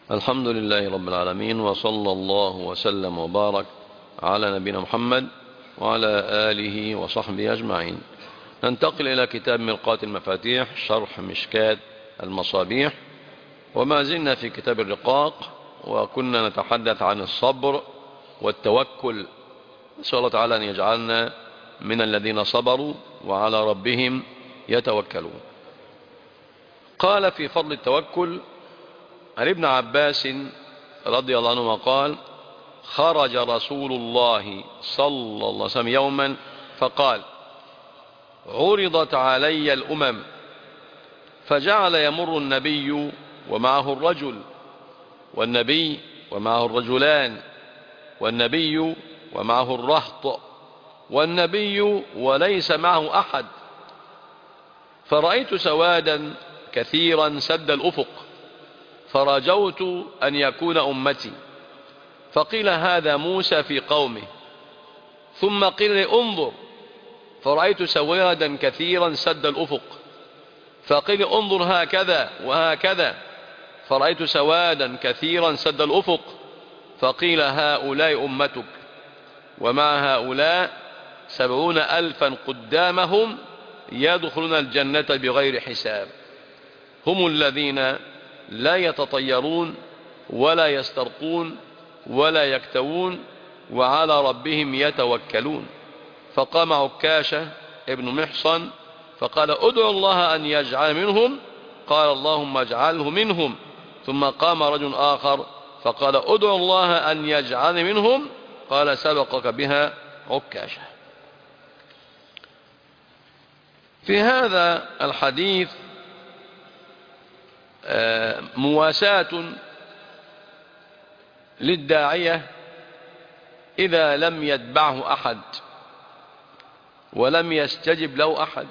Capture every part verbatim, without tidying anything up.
الحمد لله رب العالمين، وصلى الله وسلم وبارك على نبينا محمد وعلى آله وصحبه أجمعين. ننتقل إلى كتاب مرقاة المفاتيح شرح مشكاة المصابيح، وما زلنا في كتاب الرقاق، وكنا نتحدث عن الصبر والتوكل. نسأل الله تعالى أن يجعلنا من الذين صبروا وعلى ربهم يتوكلون. قال في فضل التوكل عن ابن عباس رضي الله عنهما قال: خرج رسول الله صلى الله عليه وسلم يوما فقال: عرضت علي الأمم، فجعل يمر النبي ومعه الرجل، والنبي ومعه الرجلان، والنبي ومعه الرهط، والنبي وليس معه أحد، فرأيت سوادا كثيرا سد الأفق، فرجوت أن يكون أمتي، فقيل هذا موسى في قومه، ثم قيل لي انظر، فرأيت سوادا كثيرا سد الأفق، فقيل انظر هكذا وهكذا، فرأيت سوادا كثيرا سد الأفق، فقيل هؤلاء أمتك، ومع هؤلاء سبعون ألفا قدامهم يدخلون الجنة بغير حساب، هم الذين لا يتطيرون ولا يسترقون ولا يكتوون وعلى ربهم يتوكلون. فقام عكاشة ابن محصن فقال: ادعو الله أن يجعل منهم، قال: اللهم اجعله منهم. ثم قام رجل آخر فقال: ادعو الله أن يجعل منهم، قال: سبقك بها عكاشة. في هذا الحديث مواساة للداعية إذا لم يتبعه أحد ولم يستجب له أحد.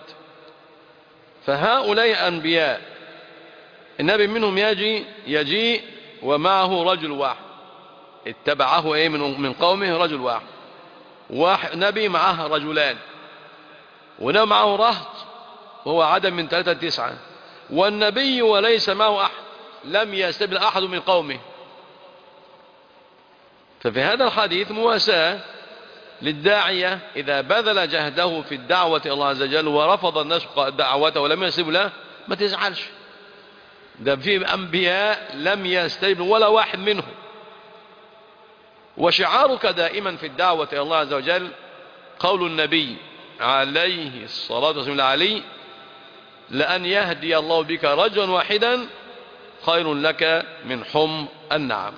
فهؤلاء أنبياء، النبي منهم يجي يجيء ومعه رجل واحد، اتبعه ايه من من قومه رجل واحد، واحد نبي معه رجلان، ونبي معه رهط وهو عدد من ثلاثة تسعة، والنبي وليس معه أحد، لم يستجب أحد من قومه. ففي هذا الحديث مواساة للداعية إذا بذل جهده في الدعوة إلى الله عز وجل ورفض الناس دعوته ولم يستجب له، ما تزعلش، ده في أنبياء لم يستجب ولا واحد منهم. وشعارك دائما في الدعوة إلى الله عز وجل قول النبي عليه الصلاة والسلام علي: لأن يهدي الله بك رجلا واحدا خير لك من حمر النعم.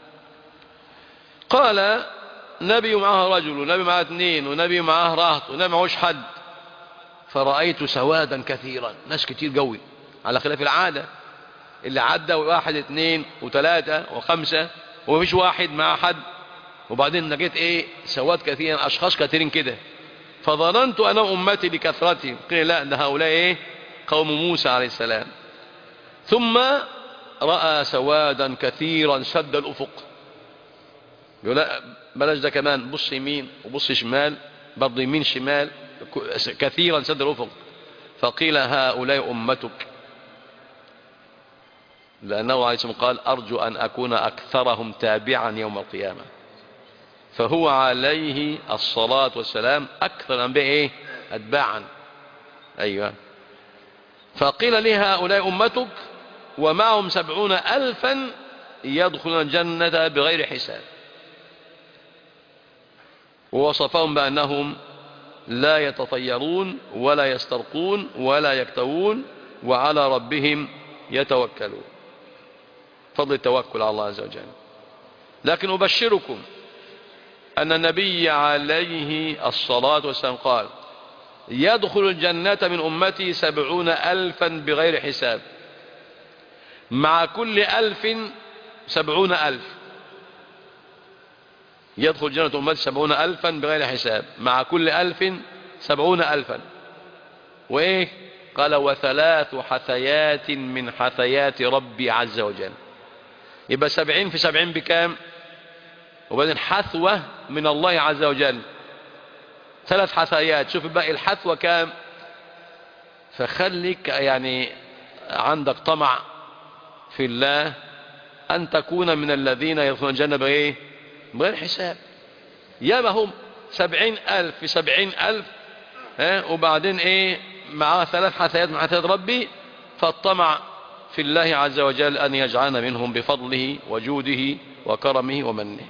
قال: نبي معه رجل، ونبي معه اثنين، ونبي معه رهط، ونبي معهوش حد، فرأيت سوادا كثيرا، ناس كتير قوي على خلاف العادة اللي عدى واحد اثنين وثلاثة وخمسة ومفيش واحد مع حد، وبعدين لقيت ايه سواد كثيرا، اشخاص كثيرين كده، فظننت انا امتي لكثرتهم، قيل لا، ده هؤلاء ايه قوم موسى عليه السلام. ثم رأى سوادا كثيرا سد الأفق، يقول لا بلاش ده كمان، بص يمين وبص شمال، برضه يمين شمال، كثيرا سد الأفق، فقيل هؤلاء أمتك، لأنه عليه السلام قال: أرجو أن أكون أكثرهم تابعا يوم القيامة. فهو عليه الصلاة والسلام أكثر الأنبياء إيه أتباعا. أيوة. فقيل لي هؤلاء أمتك ومعهم سبعون ألفا يدخلون الجنة بغير حساب، ووصفهم بأنهم لا يتطيرون ولا يسترقون ولا يكتوون وعلى ربهم يتوكلون. فضل التوكل على الله عز وجل. لكن أبشركم أن النبي عليه الصلاة والسلام قال: يدخل الجنة من أمتي سبعون ألفا بغير حساب، مع كل ألف سبعون ألف. يدخل الجنة أمتي سبعون ألفا بغير حساب، مع كل ألف سبعون ألفا. وإيه قال: وثلاث حثيات من حثيات ربي عز وجل. يبقى سبعين في سبعين بكام؟ وبعدين حثوة من الله عز وجل، ثلاث حثيات، شوف بقى الحثوة كام. فخليك يعني عندك طمع في الله أن تكون من الذين يدخلون الجنة بإيه؟ بغير حساب. ياما هم سبعين ألف في سبعين ألف، ها، وبعدين إيه معاه ثلاث حثيات من حثيات ربي، فالطمع في الله عز وجل أن يجعلنا منهم بفضله وجوده وكرمه ومنه.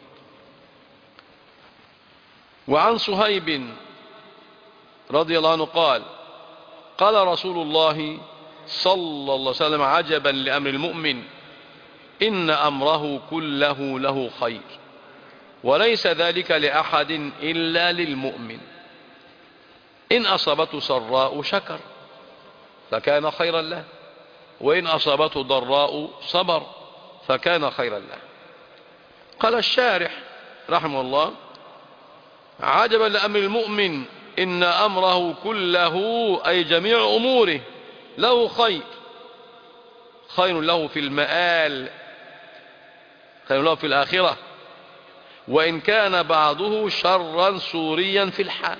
وعن صهيب رضي الله عنه قال قال رسول الله صلى الله عليه وسلم عجبا لأمر المؤمن إن أمره كله له خير وليس ذلك لأحد إلا للمؤمن إن أصابته سراء شكر فكان خيرا له وإن أصابته ضراء صبر فكان خيرا له. قال الشارح رحمه الله عجبا لأمر المؤمن إن أمره كله أي جميع أموره له خير، خير له في المآل، خير له في الآخرة، وإن كان بعضه شرا سوريا في الحال.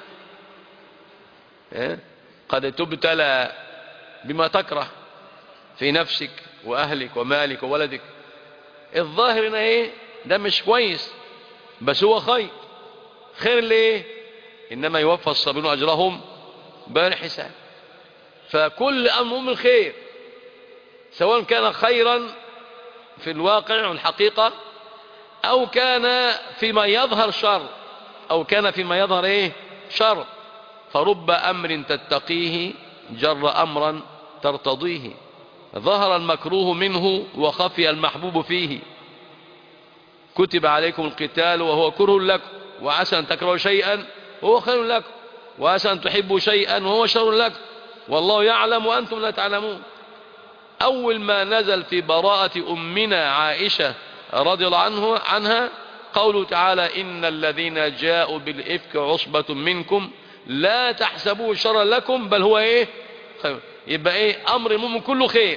قد تبتلى بما تكره في نفسك وأهلك ومالك وولدك، الظاهر إنه إيه ده مش كويس بس هو خير. خير ليه؟ إنما يوفى الصابرون أجرهم بغير حساب. فكل أمر من خير سواء كان خيرا في الواقع والحقيقة أو كان فيما يظهر شر أو كان فيما يظهر إيه شر، فرب أمر تتقيه جر أمرا ترتضيه، ظهر المكروه منه وخفي المحبوب فيه، كتب عليكم القتال وهو كره لكم وعسى أن تكرهوا شيئا وهو خير لكم وعسى أن تحبوا شيئا وهو شر لكم والله يعلم وأنتم لا تعلمون. أول ما نزل في براءة أمنا عائشة رضي الله عنه عنها قوله تعالى إن الذين جاءوا بالإفك عصبة منكم لا تحسبوه شرا لكم بل هو إيه خير. يبقى إيه أمر المؤمن كله خير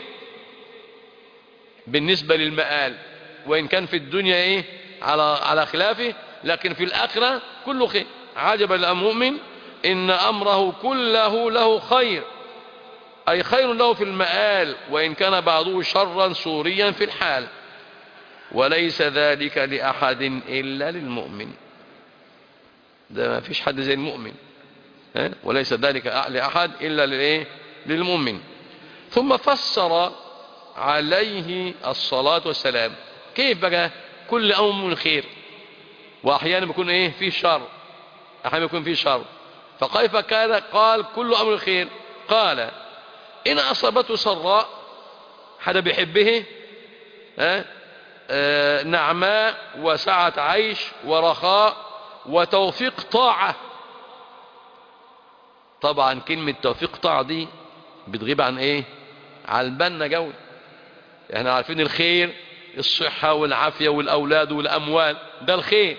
بالنسبة للمآل، وإن كان في الدنيا إيه على على خلافه، لكن في الآخرة كله خير. عجبا للمؤمن إن أمره كله له خير أي خير له في المآل وإن كان بعضه شرا سوريا في الحال وليس ذلك لأحد إلا للمؤمن. ده ما فيش حد زي المؤمن، وليس ذلك لأحد إلا للإيه للمؤمن. ثم فسر عليه الصلاة والسلام كيف بقى كل أمر من خير وأحيانا بيكون إيه فيه شر، أحيانا بيكون فيه شر، فكيف كان قال كل أمر خير؟ قال إن أصابته سراء حدا بيحبه ها آه نعماء وسعة عيش ورخاء وتوفيق طاعة. طبعا كلمة توفيق طاعة دي بتغيب عن ايه عن البنة جول. احنا عارفين الخير الصحة والعافية والأولاد والأموال ده الخير،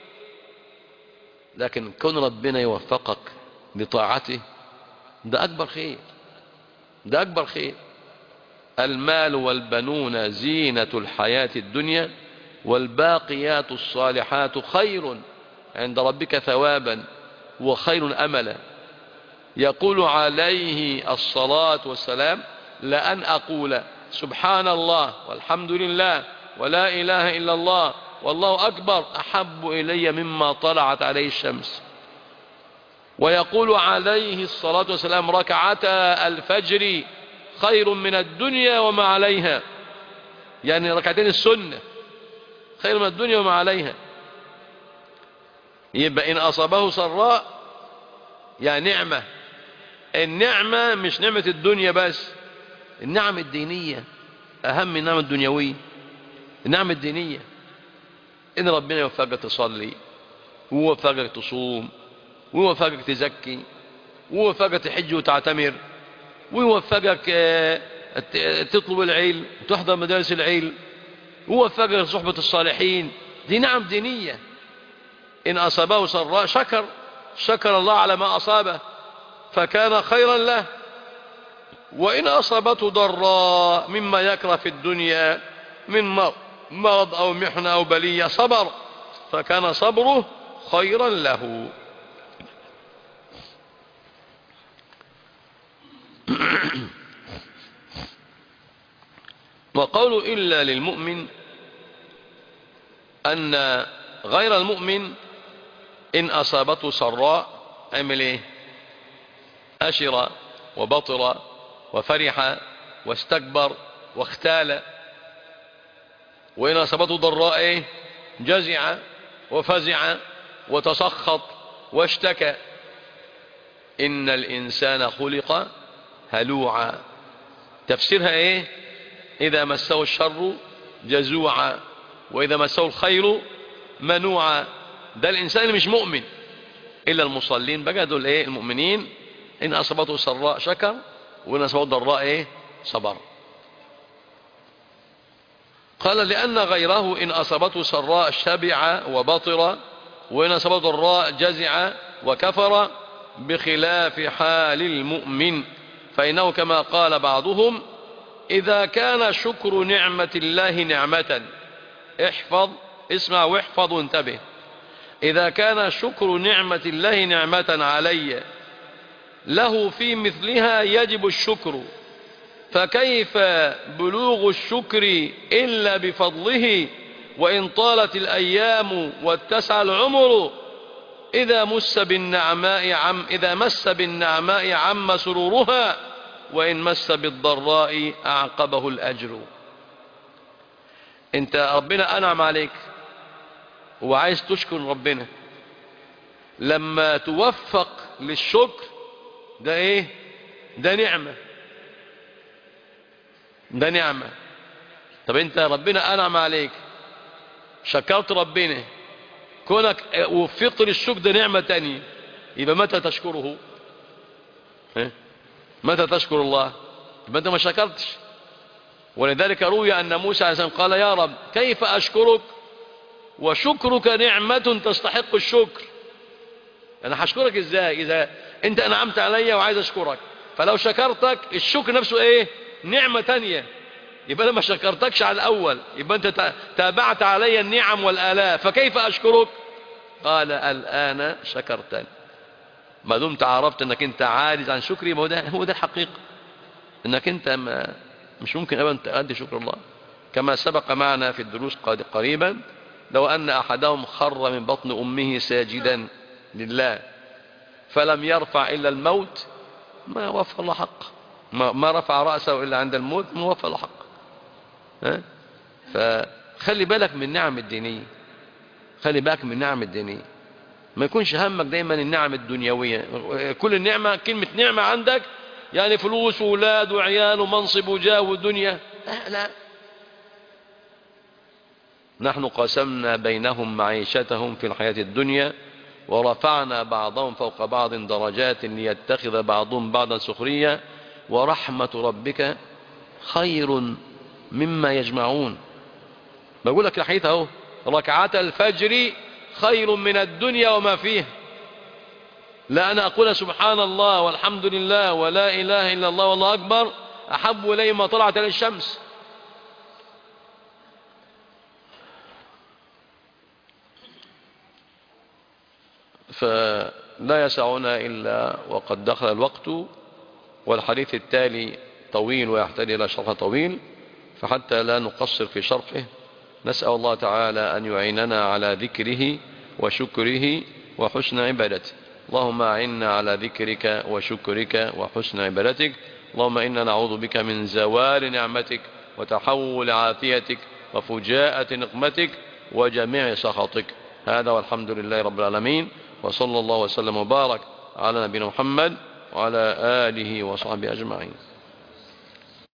لكن كون ربنا يوفقك لطاعته ده أكبر خير، ده أكبر خير. المال والبنون زينة الحياة الدنيا والباقيات الصالحات خير عند ربك ثوابا وخير أملا. يقول عليه الصلاة والسلام لأن أقول سبحان الله والحمد لله ولا إله إلا الله والله أكبر أحب إلي مما طلعت عليه الشمس. ويقول عليه الصلاة والسلام ركعتا الفجر خير من الدنيا وما عليها، يعني ركعتين السنة خير من الدنيا وما عليها. يبقى إن أصابه سراء يعني نعمة، النعمة مش نعمة الدنيا بس، النعم الدينية أهم من النعمة الدنيوية. النعمة الدينية إن ربنا يوفقك تصلي ويوفقك تصوم ويوفقك تزكي ويوفقك تحج وتعتمر ويوفقك تطلب العلم وتحضر مدارس العلم ويوفقك صحبة الصالحين، دي نعم دينية. إن أصابه سراء شكر شكر الله على ما أصابه فكان خيرا له، وإن أصابته ضراء مما يكره في الدنيا من مرض أو محنة أو بلية صبر فكان صبره خيرا له. وقول إلا للمؤمن أن غير المؤمن إن أصابته سراء عمل إيه؟ أشر وبطر وفرح واستكبر واختال، وإن أصابته ضراء إيه؟ جزع وفزع وتسخط واشتكى. إن الإنسان خلق هلوعا. تفسيرها إيه؟ إذا مسه الشر جزوعا وإذا مسه الخير منوعا. ده الإنسان اللي مش مؤمن. إلا المصلين بقى دول إيه؟ المؤمنين إن أصابته سراء شكر وإن أصابته ضراء إيه؟ صبر. قال لأن غيره إن أصابته سراء شبع وبطر وإن أصابته ضراء جزع وكفر بخلاف حال المؤمن، فإنه كما قال بعضهم إذا كان شكر نعمة الله نعمة، احفظ اسمع واحفظ وانتبه، إذا كان شكر نعمة الله نعمة علي له في مثلها يجب الشكر، فكيف بلوغ الشكر إلا بفضله وإن طالت الأيام واتسع العمر، إذا مس بالنعماء عم إذا مس بالنعماء عم سرورها وإن مس بالضراء أعقبه الأجر. أنت ربنا أنعم عليك وعايز تشكر ربنا، لما توفق للشكر ده إيه؟ ده نعمة، ده نعمة. طب أنت ربنا أنعم عليك شكرت ربنا، كونك وفقت للشكر ده نعمة تانية، يبقى متى تشكره؟ متى تشكر الله؟ يبقى أنت ما شكرتش. ولذلك روي أن موسى عليه السلام قال يا رب كيف أشكرك وشكرك نعمة تستحق الشكر؟ أنا هشكرك إزاي إذا أنت أنعمت علي وعايز أشكرك؟ فلو شكرتك الشكر نفسه إيه؟ نعمة تانية. يبقى أنا ما شكرتكش على الأول، يبقى أنت تابعت علي النعم والآلاء، فكيف أشكرك؟ قال الآن شكرتني. ما دمت عرفت أنك أنت عاجز عن شكري، هو ده هو ده الحقيقة، أنك أنت ما مش ممكن أبدا تؤدي شكر الله. كما سبق معنا في الدروس قريبا لو أن أحدهم خر من بطن أمه ساجدا لله فلم يرفع إلا الموت ما وفى الله حق، ما, ما رفع رأسه إلا عند الموت ما وفى الله حق. ها؟ فخلي بالك من النعم الدينية، خلي بالك من النعم الدينية، ما يكونش همك دايما النعم الدنيوية. كل النعمة كلمة نعمة عندك يعني فلوس وولاد وعيال ومنصب وجاه ودنيا، لا لا. نحن قسمنا بينهم معيشتهم في الحياة الدنيا ورفعنا بعضهم فوق بعض درجات ليتخذ بعضهم بعضا سخريا ورحمة ربك خير مما يجمعون. بقول لك الحديث اهو، ركعات الفجر خير من الدنيا وما فيها. لا أنا أقول سبحان الله والحمد لله ولا إله إلا الله والله أكبر أحب إلي ما طلعت عليه الشمس. فلا يسعنا إلا وقد دخل الوقت، والحديث التالي طويل ويحتاج إلى شرح طويل، فحتى لا نقصر في شرحه نسأل الله تعالى أن يعيننا على ذكره وشكره وحسن عبادته. اللهم أعنا على ذكرك وشكرك وحسن عبادتك. اللهم إنا نعوذ بك من زوال نعمتك وتحول عافيتك وفجاءة نقمتك وجميع سخطك. هذا والحمد لله رب العالمين، وصلى الله وسلم وبارك على نبينا محمد وعلى آله وصحبه أجمعين.